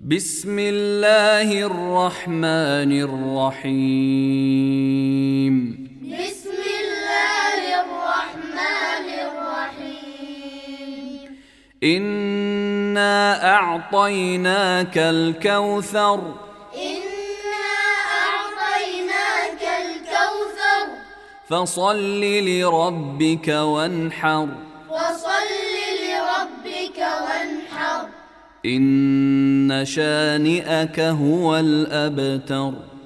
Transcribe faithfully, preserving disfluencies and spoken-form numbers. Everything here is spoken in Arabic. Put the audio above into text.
بسم الله الرحمن الرحيم بسم الله الرحمن الرحيم إنا أعطيناك الكوثر إنا أعطيناك الكوثر فصل لربك وانحر فصل لربك وانحر إن شانئك هو الأبتر.